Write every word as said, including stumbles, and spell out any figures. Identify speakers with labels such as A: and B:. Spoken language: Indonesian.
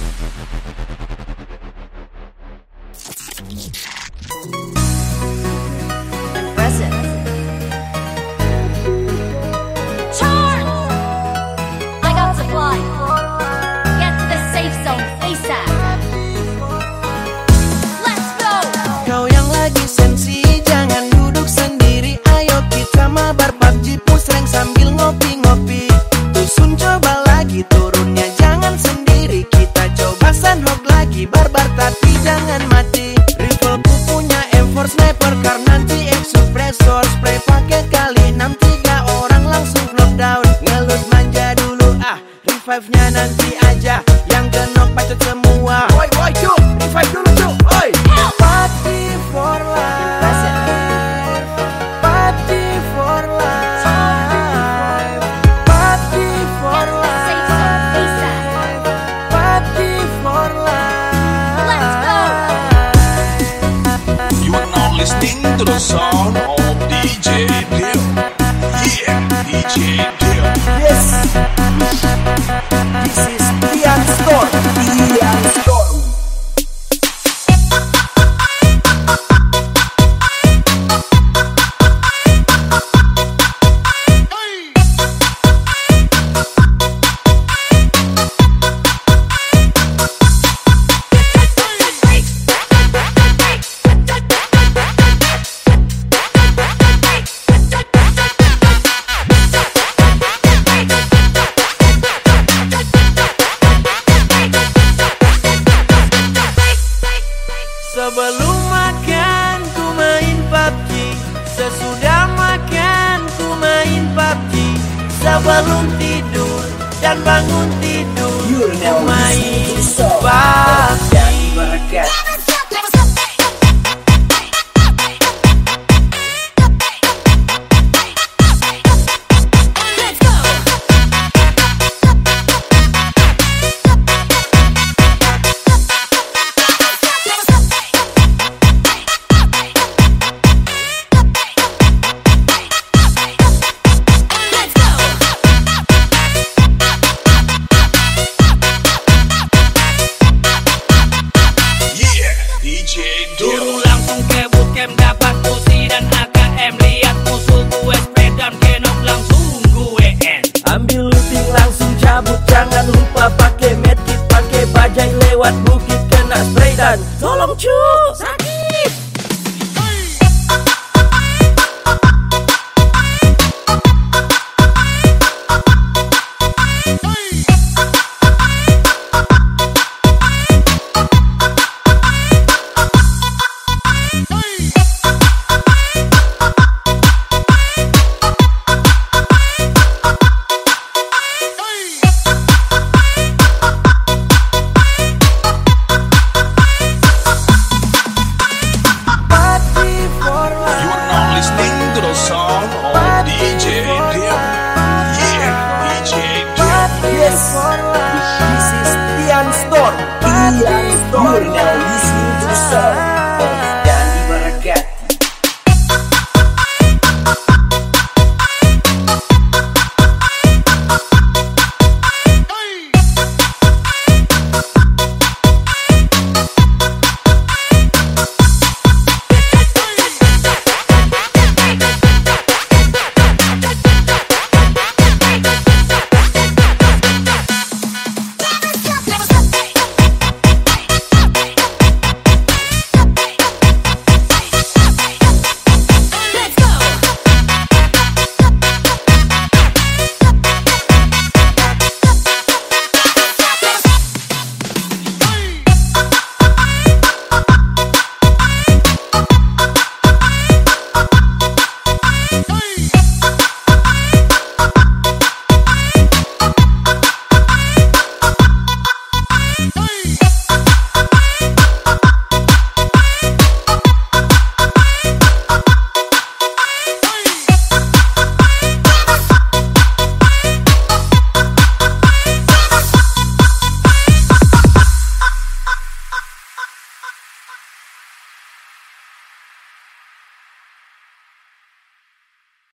A: Revive-nya nanti aja, yang genok bacot semua. Boy, boy, cu, revive dulu cu, oi. Party for life, party for life, party for life, party for life. Let's go.
B: You are now listening to the sound of D J Dio. Yeah, D J Dio.
A: Yes. This is Dian Store, Dian Store. Sebelum makan ku main P U B G, sesudah makan ku main P U B G, sebelum tidur dan bangun tidur ku main P U B G.
C: Dulu langsung ke bootcamp dapat pusi dan A K M, lihat musuh gue sepedam genok langsung gue end.
A: Ambil looting langsung cabut, jangan lupa pakai medkit, pakai bajai lewat bukit kena spray dan tolong cuy.